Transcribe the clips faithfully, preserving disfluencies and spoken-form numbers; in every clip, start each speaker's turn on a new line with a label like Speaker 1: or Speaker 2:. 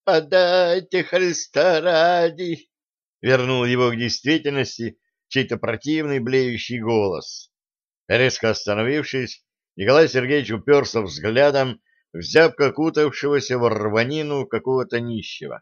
Speaker 1: Подайте Христа ради! Вернул его к действительности чей-то противный блеющий голос. Резко остановившись, Николай Сергеевич уперся взглядом в зябко кутавшегося в рванину какого-то нищего.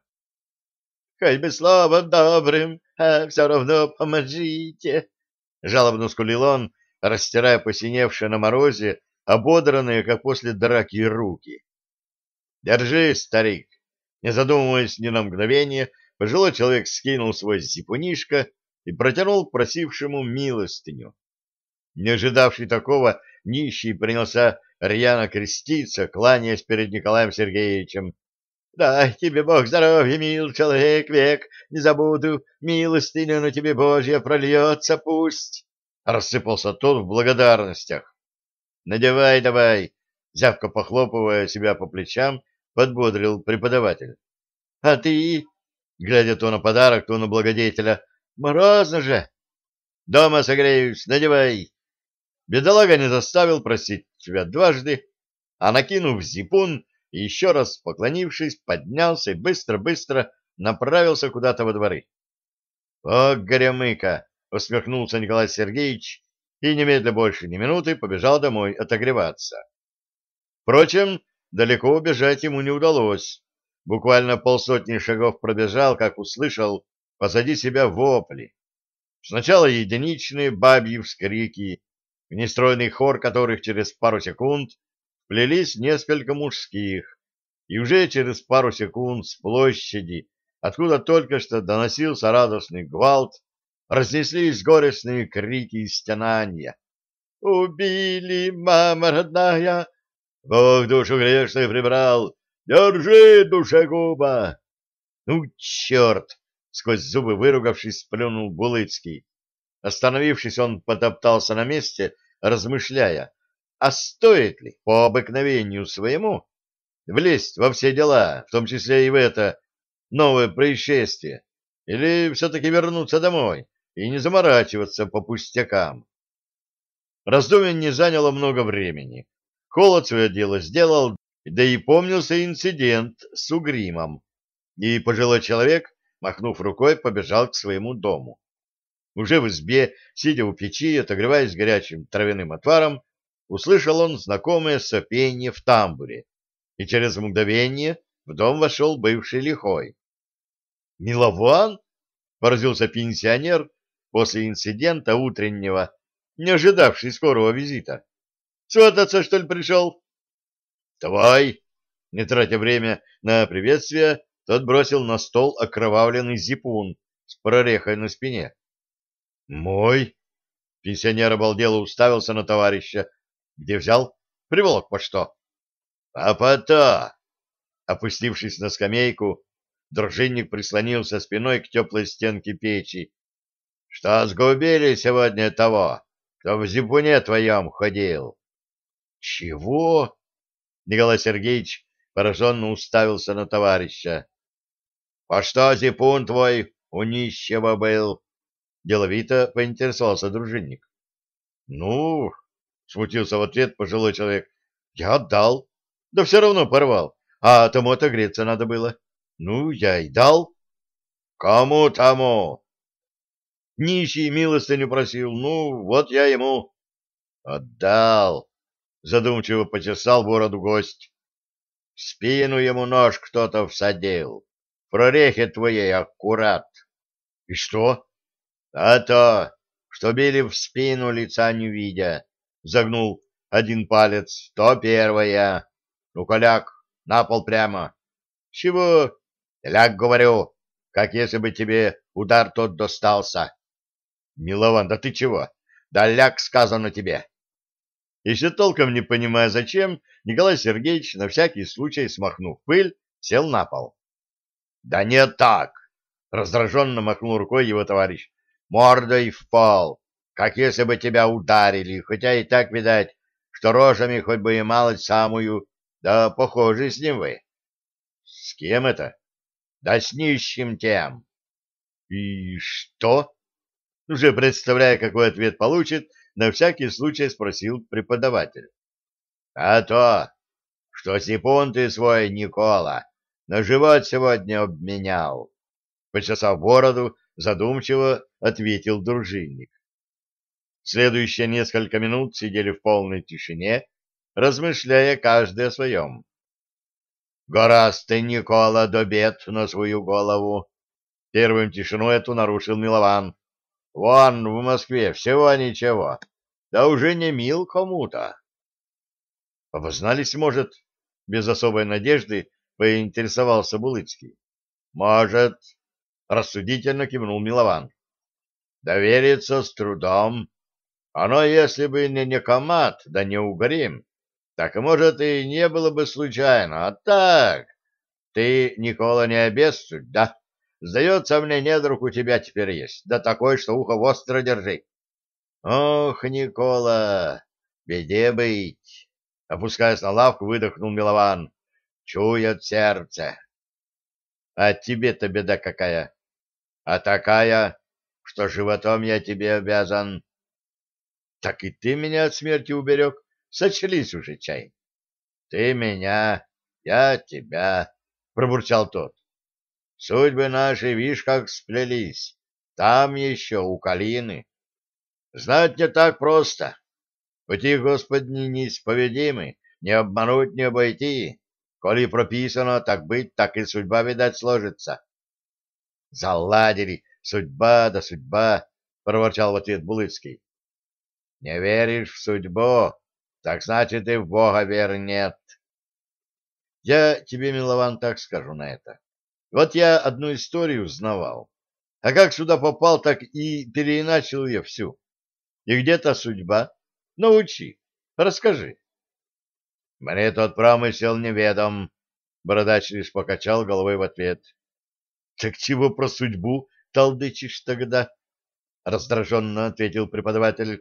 Speaker 1: — Хоть бы словом добрым, а все равно поможите! — жалобно скулил он, растирая посиневшие на морозе, ободранные, как после драки, руки. — Держи, старик! Не задумываясь ни на мгновение, пожилой человек скинул свой зипунишко и протянул просившему милостыню. Не ожидавший такого, нищий принялся рьяно креститься, кланяясь перед Николаем Сергеевичем. — Дай тебе Бог здоровья, мил человек, век не забуду, милостыня на тебе Божья прольется пусть! — рассыпался тот в благодарностях. — Надевай давай! — зябко похлопывая себя по плечам, подбодрил преподаватель. — А ты, глядя то на подарок, то на благодетеля, морозно же! — Дома согреюсь, надевай! Бедолага не заставил просить себя дважды, а, накинув зипун и еще раз поклонившись, поднялся и быстро-быстро направился куда-то во дворы. — О, горемыка! — усмехнулся Николай Сергеевич и немедля больше ни минуты побежал домой отогреваться. Впрочем, далеко убежать ему не удалось. Буквально полсотни шагов пробежал, как услышал позади себя вопли. Сначала единичные бабьи вскрики, в нестройный хор которых через пару секунд вплелись несколько мужских, и уже через пару секунд с площади, откуда только что доносился радостный гвалт, разнеслись горестные крики и стенания. «Убили, мама родная! Бог душу грешную прибрал! Держи, душегуба!» «Ну, черт!» — сквозь зубы выругавшись, сплюнул Булыцкий. Остановившись, он потоптался на месте, размышляя, а стоит ли по обыкновению своему влезть во все дела, в том числе и в это новое происшествие, или все-таки вернуться домой и не заморачиваться по пустякам. Раздумье не заняло много времени. Холод свое дело сделал, да и помнился инцидент с угримом, и пожилой человек, махнув рукой, побежал к своему дому. Уже в избе, сидя у печи, отогреваясь горячим травяным отваром, услышал он знакомое сопенье в тамбуре, и через мгновение в дом вошел бывший лихой. «Милован?» — поразился пенсионер после инцидента утреннего, не ожидавший скорого визита. «Свататься, что ли, пришел?» «Твой!» — не тратя время на приветствие, тот бросил на стол окровавленный зипун с прорехой на спине. «Мой?» — пенсионер обалдело уставился на товарища. «Где взял? Приволок по что?» «А по-то!» Опустившись на скамейку, дружинник прислонился спиной к теплой стенке печи. «Что сгубили сегодня того, кто в зипуне твоем ходил?» «Чего?» — Николай Сергеевич пораженно уставился на товарища. «По что зипун твой у нищего был?» Деловито поинтересовался дружинник. — Ну, — смутился в ответ пожилой человек, — я отдал. Да все равно порвал. А тому отогреться надо было. Ну, я и дал. — Кому тому? — Нищий милостыню просил. Ну, вот я ему. — Отдал. Задумчиво почесал бороду гость. В спину ему нож кто-то всадил. В прорехе твоей аккурат. — И что? — А то, что били в спину, лица не видя, загнул один палец, то первая. Ну, коляк, на пол прямо. — Чего? — Ляг, говорю, как если бы тебе удар тот достался. — Милован, да ты чего? Да ляг, сказано тебе. Еще толком не понимая зачем, Николай Сергеевич, на всякий случай смахнув пыль, сел на пол. — Да не так! — раздраженно махнул рукой его товарищ. Мордой в пол, как если бы тебя ударили, хотя и так, видать, что рожами хоть бы и малость самую, да похожи с ним вы. — С кем это? — Да с нищим тем. — И что? Уже представляя, какой ответ получит, на всякий случай спросил преподаватель. — А то, что сипун ты свой, Никола, на живот сегодня обменял. Почесав бороду, задумчиво ответил дружинник. Следующие несколько минут сидели в полной тишине, размышляя каждый о своем. «Гораст ты, Никола, до бед на свою голову!» Первым тишину эту нарушил Милован. «Вон, в Москве всего ничего, да уже не мил кому-то». «Обознались, может?» — без особой надежды поинтересовался Булыцкий. «Может», — рассудительно кивнул Милован. «Довериться с трудом. Оно, если бы не Некомат, да не Угрим, так, может, и не было бы случайно. А так, ты, Никола, не обессудь, да? Сдается мне, недруг у тебя теперь есть, да такой, что ухо востро держи». «Ох, Никола, беде быть!» Опускаясь на лавку, выдохнул Милован. «Чует сердце». «А тебе-то беда какая?» «А такая, что животом я тебе обязан». «Так и ты меня от смерти уберег. Сочлись уже, чай». «Ты меня, я тебя», — пробурчал тот. «Судьбы наши, вишь, как сплелись. Там еще, у Калины. Знать не так просто. Пути Господни неисповедимы, не обмануть, не обойти. Коли прописано, так быть, так и судьба, видать, сложится». «Заладили, судьба да судьба», — проворчал в ответ Булыцкий. «Не веришь в судьбу, так значит и в Бога веры нет». «Я тебе, Милован, так скажу на это. Вот я одну историю узнавал, а как сюда попал, так и переиначил ее всю. И где-то судьба. Научи, расскажи». «Мне тот промысел неведом», — бородач лишь покачал головой в ответ. «Так чего про судьбу толдычишь тогда?» — раздраженно ответил преподаватель.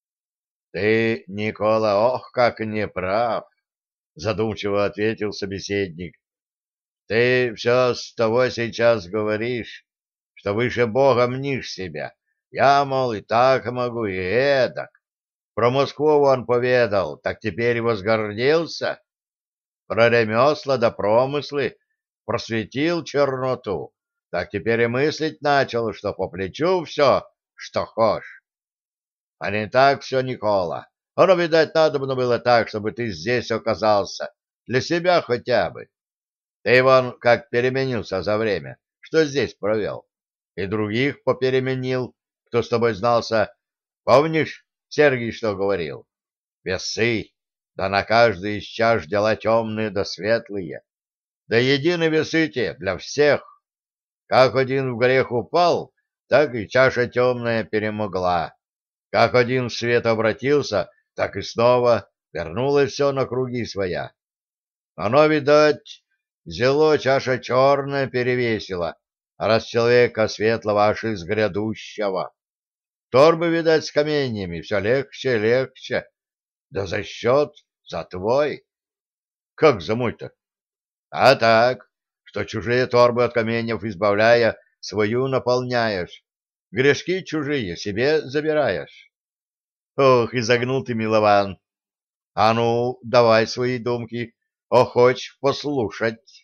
Speaker 1: «Ты, Никола, ох, как не прав!» — задумчиво ответил собеседник. «Ты все с того сейчас говоришь, что выше Бога мнишь себя. Я, мол, и так могу, и эдак. Про Москву он поведал, так теперь и возгордился. Про ремесла да промыслы просветил черноту, так теперь и мыслить начал, что по плечу все, что хошь. А не так все, Никола. Оно, видать, надобно было так, чтобы ты здесь оказался. Для себя хотя бы. Ты вон как переменился за время, что здесь провел. И других попеременил, кто с тобой знался. Помнишь, Сергий что говорил? Весы, да на каждый из чаш дела темные да светлые. Да едины весы те для всех. Как один в грех упал, так и чаша темная перемогла. Как один в свет обратился, так и снова вернулось все на круги своя. Оно, видать, зело чаша черная перевесила, а раз человека светлого аж из грядущего. Торбы, видать, с каменьями, все легче, легче. Да за счет, за твой. Как за мой-то? А так, что чужие торбы от каменьев избавляя, свою наполняешь. Грешки чужие себе забираешь. Ох, изогнул ты, Милован. А ну, давай свои думки. Охочь послушать.